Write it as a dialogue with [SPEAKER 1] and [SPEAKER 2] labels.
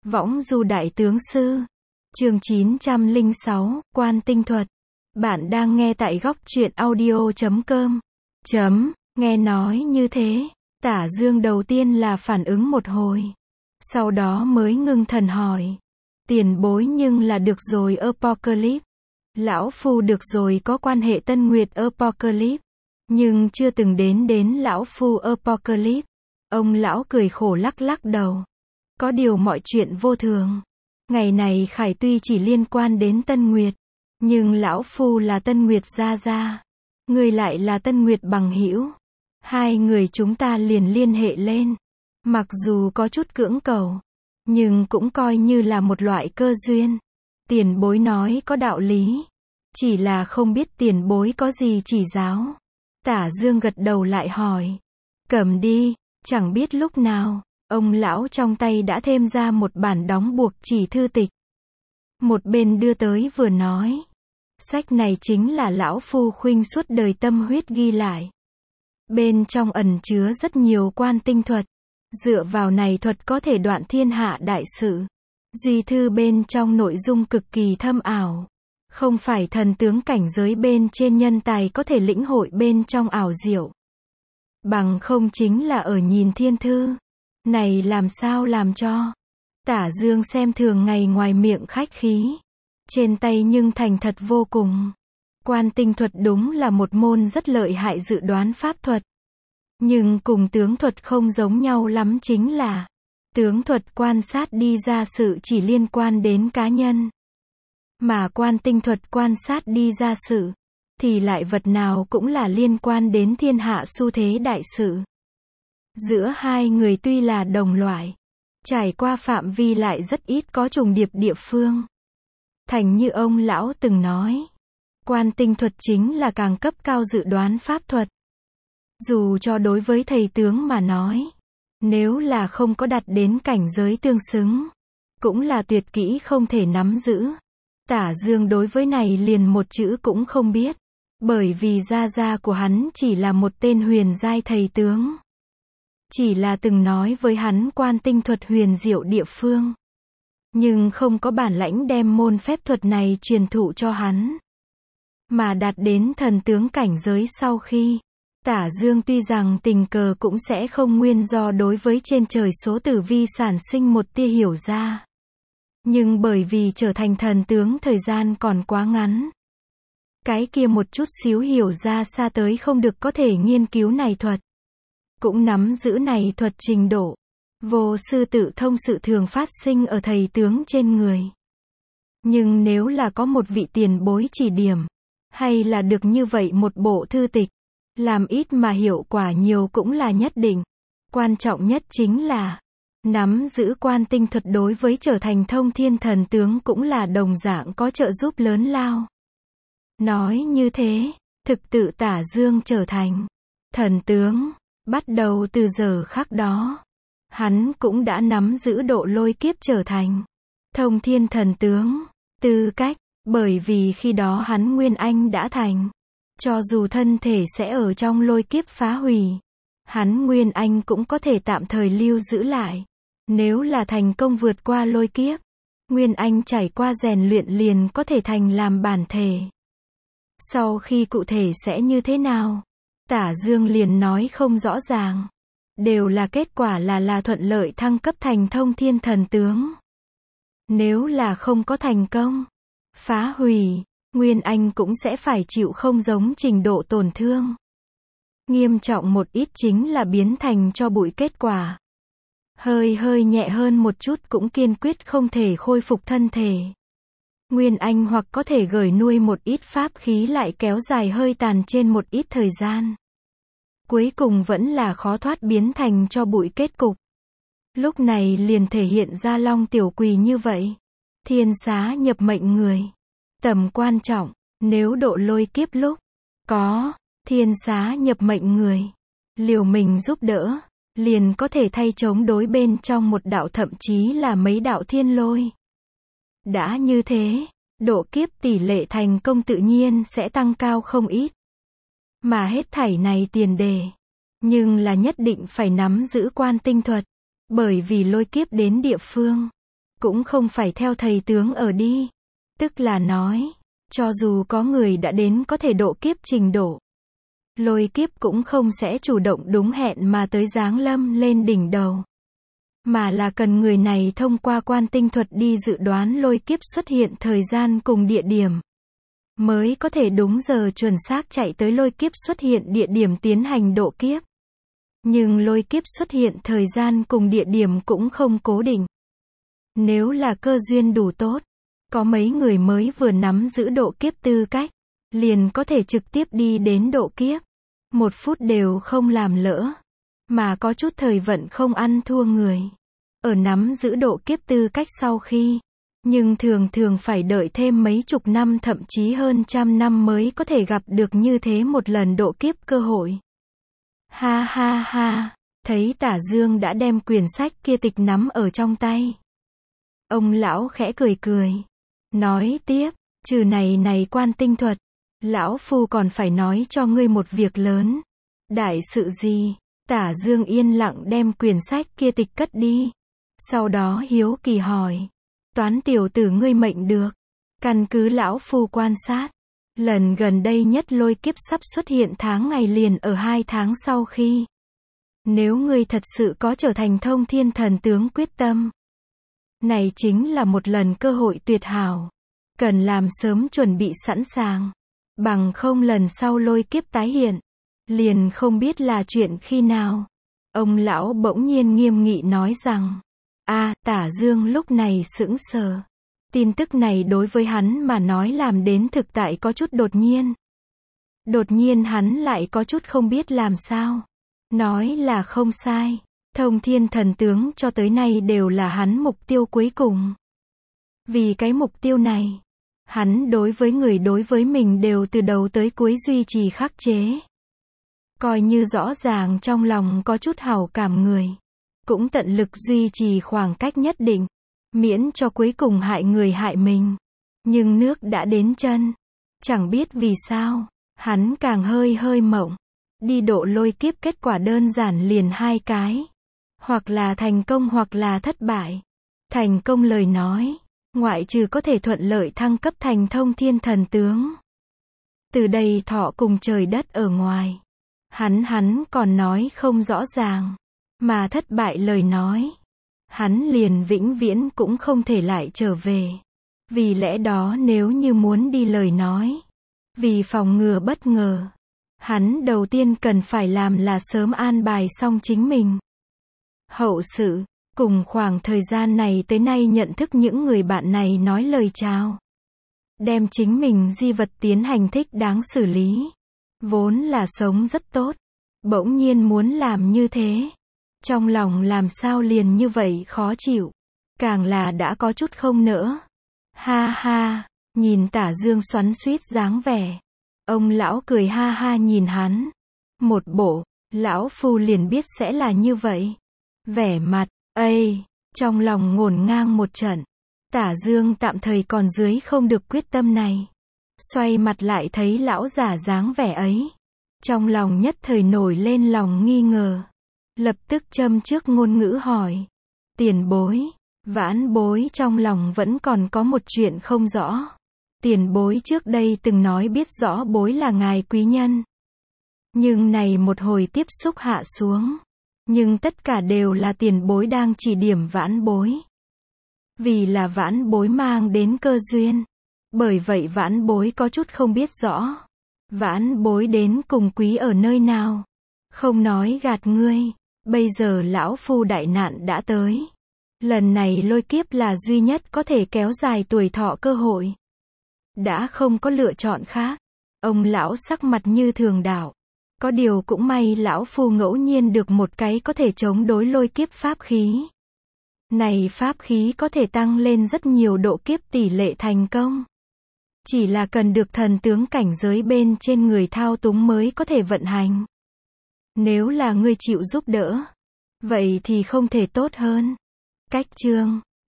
[SPEAKER 1] Võng du đại tướng sư. Chương 906, Quan tinh thuật. Bạn đang nghe tại góc truyện audio.com. Nghe nói như thế, Tả Dương đầu tiên là phản ứng một hồi. Sau đó mới ngưng thần hỏi. Tiền bối nhưng là được rồi Apocalypse. Lão Phu được rồi có quan hệ Tân Nguyệt Apocalypse. Nhưng chưa từng đến Lão Phu Apocalypse. Ông lão cười khổ lắc lắc đầu. Có điều mọi chuyện vô thường. Ngày này khải tuy chỉ liên quan đến Tân Nguyệt. Nhưng Lão Phu là Tân Nguyệt gia gia. Người lại là Tân Nguyệt bằng hữu. Hai người chúng ta liền liên hệ lên. Mặc dù có chút cưỡng cầu. Nhưng cũng coi như là một loại cơ duyên. Tiền bối nói có đạo lý. Chỉ là không biết tiền bối có gì chỉ giáo. Tả Dương gật đầu lại hỏi. Cầm đi. Chẳng biết lúc nào, ông lão trong tay đã thêm ra một bản đóng buộc chỉ thư tịch. Một bên đưa tới vừa nói. Sách này chính là Lão Phu khuynh suốt đời tâm huyết ghi lại. Bên trong ẩn chứa rất nhiều quan tinh thuật. Dựa vào này thuật có thể đoạn thiên hạ đại sự. Duy thư bên trong nội dung cực kỳ thâm ảo. Không phải thần tướng cảnh giới bên trên nhân tài có thể lĩnh hội bên trong ảo diệu. Bằng không chính là ở nhìn thiên thư. Này làm sao làm cho. Tả Dương xem thường ngày ngoài miệng khách khí. Trên tay nhưng thành thật vô cùng. Quan tinh thuật đúng là một môn rất lợi hại dự đoán pháp thuật. Nhưng cùng tướng thuật không giống nhau lắm chính là. Tướng thuật quan sát đi ra sự chỉ liên quan đến cá nhân. Mà quan tinh thuật quan sát đi ra sự. Thì lại vật nào cũng là liên quan đến thiên hạ xu thế đại sự. Giữa hai người tuy là đồng loại. Trải qua phạm vi lại rất ít có trùng điệp địa phương. Thành như ông lão từng nói. Quan tinh thuật chính là càng cấp cao dự đoán pháp thuật. Dù cho đối với thầy tướng mà nói. Nếu là không có đạt đến cảnh giới tương xứng. Cũng là tuyệt kỹ không thể nắm giữ. Tả Dương đối với này liền một chữ cũng không biết. Bởi vì gia gia của hắn chỉ là một tên huyền giai thầy tướng. Chỉ là từng nói với hắn quan tinh thuật huyền diệu địa phương. Nhưng không có bản lãnh đem môn phép thuật này truyền thụ cho hắn. Mà đạt đến thần tướng cảnh giới sau khi. Tả Dương tuy rằng tình cờ cũng sẽ không nguyên do đối với trên trời số tử vi sản sinh một tia hiểu ra. Nhưng bởi vì trở thành thần tướng thời gian còn quá ngắn. Cái kia một chút xíu hiểu ra xa tới không được có thể nghiên cứu này thuật. Cũng nắm giữ này thuật trình độ. Vô sư tự thông sự thường phát sinh ở thầy tướng trên người. Nhưng nếu là có một vị tiền bối chỉ điểm. Hay là được như vậy một bộ thư tịch. Làm ít mà hiệu quả nhiều cũng là nhất định. Quan trọng nhất chính là. Nắm giữ quan tinh thuật đối với trở thành thông thiên thần tướng cũng là đồng dạng có trợ giúp lớn lao. Nói như thế, thực tự Tả Dương trở thành thần tướng, bắt đầu từ giờ khắc đó. Hắn cũng đã nắm giữ độ lôi kiếp trở thành thông thiên thần tướng, tư cách, bởi vì khi đó hắn Nguyên Anh đã thành. Cho dù thân thể sẽ ở trong lôi kiếp phá hủy, hắn Nguyên Anh cũng có thể tạm thời lưu giữ lại. Nếu là thành công vượt qua lôi kiếp, Nguyên Anh trải qua rèn luyện liền có thể thành làm bản thể. Sau khi cụ thể sẽ như thế nào? Tả Dương liền nói không rõ ràng. Đều là kết quả là thuận lợi thăng cấp thành thông thiên thần tướng. Nếu là không có thành công, phá hủy, Nguyên Anh cũng sẽ phải chịu không giống trình độ tổn thương. Nghiêm trọng một ít chính là biến thành cho bụi kết quả. Hơi nhẹ hơn một chút cũng kiên quyết không thể khôi phục thân thể. Nguyên Anh hoặc có thể gửi nuôi một ít pháp khí lại kéo dài hơi tàn trên một ít thời gian. Cuối cùng vẫn là khó thoát biến thành cho bụi kết cục. Lúc này liền thể hiện ra Long Tiểu Quỳ như vậy. Thiên xá nhập mệnh người. Tầm quan trọng, nếu độ lôi kiếp lúc có thiên xá nhập mệnh người. Liều mình giúp đỡ. Liền có thể thay chống đối bên trong một đạo thậm chí là mấy đạo thiên lôi. Đã như thế, độ kiếp tỷ lệ thành công tự nhiên sẽ tăng cao không ít. Mà hết thảy này tiền đề. Nhưng là nhất định phải nắm giữ quan tinh thuật. Bởi vì lôi kiếp đến địa phương. cũng không phải theo thầy tướng ở đi. Tức là nói, cho dù có người đã đến có thể độ kiếp trình độ, lôi kiếp cũng không sẽ chủ động đúng hẹn mà tới giáng lâm lên đỉnh đầu. Mà là cần người này thông qua quan tinh thuật đi dự đoán lôi kiếp xuất hiện thời gian cùng địa điểm, mới có thể đúng giờ chuẩn xác chạy tới lôi kiếp xuất hiện địa điểm tiến hành độ kiếp. Nhưng lôi kiếp xuất hiện thời gian cùng địa điểm cũng không cố định. Nếu là cơ duyên đủ tốt, có mấy người mới vừa nắm giữ độ kiếp tư cách, liền có thể trực tiếp đi đến độ kiếp. 1 phút đều không làm lỡ. Mà có chút thời vận không ăn thua người. Ở nắm giữ độ kiếp tư cách sau khi, nhưng thường thường phải đợi thêm mấy chục năm thậm chí hơn trăm năm mới có thể gặp được như thế một lần độ kiếp cơ hội. Ha ha ha, thấy Tả Dương đã đem quyển sách kia tịch nắm ở trong tay. Ông lão khẽ cười cười, nói tiếp, trừ này quan tinh thuật, lão phu còn phải nói cho ngươi một việc lớn. Đại sự gì? Tả Dương yên lặng đem quyển sách kia tịch cất đi. Sau đó hiếu kỳ hỏi, Toán tiểu tử ngươi mệnh được. Căn cứ lão phu quan sát, lần gần đây nhất lôi kiếp sắp xuất hiện tháng ngày liền ở 2 tháng sau khi. Nếu ngươi thật sự có trở thành thông thiên thần tướng quyết tâm, này chính là một lần cơ hội tuyệt hảo. Cần làm sớm chuẩn bị sẵn sàng. Bằng không lần sau lôi kiếp tái hiện, liền không biết là chuyện khi nào. Ông lão bỗng nhiên nghiêm nghị nói rằng, Tả Dương lúc này sững sờ. Tin tức này đối với hắn mà nói làm đến thực tại có chút đột nhiên. Đột nhiên hắn lại có chút không biết làm sao. Nói là không sai. Thông thiên thần tướng cho tới nay đều là hắn mục tiêu cuối cùng. Vì cái mục tiêu này, hắn đối với người đối với mình đều từ đầu tới cuối duy trì khắc chế. Coi như rõ ràng trong lòng có chút hảo cảm người, cũng tận lực duy trì khoảng cách nhất định, miễn cho cuối cùng hại người hại mình. Nhưng nước đã đến chân, chẳng biết vì sao, hắn càng hơi mộng. Đi độ lôi kiếp kết quả đơn giản liền 2 cái. Hoặc là thành công hoặc là thất bại. Thành công lời nói, ngoại trừ có thể thuận lợi thăng cấp thành thông thiên thần tướng, từ đây thọ cùng trời đất ở ngoài, hắn còn nói không rõ ràng. Mà thất bại lời nói, hắn liền vĩnh viễn cũng không thể lại trở về. Vì lẽ đó nếu như muốn đi lời nói, vì phòng ngừa bất ngờ, hắn đầu tiên cần phải làm là sớm an bài xong chính mình. Hậu sự, cùng khoảng thời gian này tới nay nhận thức những người bạn này nói lời chào. Đem chính mình di vật tiến hành thích đáng xử lý. Vốn là sống rất tốt, bỗng nhiên muốn làm như thế. Trong lòng làm sao liền như vậy khó chịu. Càng là đã có chút không nỡ. Ha ha, nhìn Tả Dương xoắn xuýt dáng vẻ. Ông lão cười ha ha nhìn hắn. Một bộ, lão phu liền biết sẽ là như vậy. Vẻ mặt, trong lòng ngổn ngang một trận. Tả Dương tạm thời còn dưới không được quyết tâm này. Xoay mặt lại thấy lão giả dáng vẻ ấy. Trong lòng nhất thời nổi lên lòng nghi ngờ. Lập tức châm trước ngôn ngữ hỏi. Tiền bối, vãn bối trong lòng vẫn còn có một chuyện không rõ. Tiền bối trước đây từng nói biết rõ bối là ngài quý nhân. Nhưng này một hồi tiếp xúc hạ xuống. Nhưng tất cả đều là tiền bối đang chỉ điểm vãn bối. Vì là vãn bối mang đến cơ duyên. Bởi vậy vãn bối có chút không biết rõ. Vãn bối đến cùng quý ở nơi nào. Không nói gạt ngươi. Bây giờ lão phu đại nạn đã tới. Lần này lôi kiếp là duy nhất có thể kéo dài tuổi thọ cơ hội. Đã không có lựa chọn khác. Ông lão sắc mặt như thường đạo. Có điều cũng may lão phu ngẫu nhiên được một cái có thể chống đối lôi kiếp pháp khí. Này pháp khí có thể tăng lên rất nhiều độ kiếp tỷ lệ thành công. Chỉ là cần được thần tướng cảnh giới bên trên người thao túng mới có thể vận hành. Nếu là ngươi chịu giúp đỡ, vậy thì không thể tốt hơn. Cách chương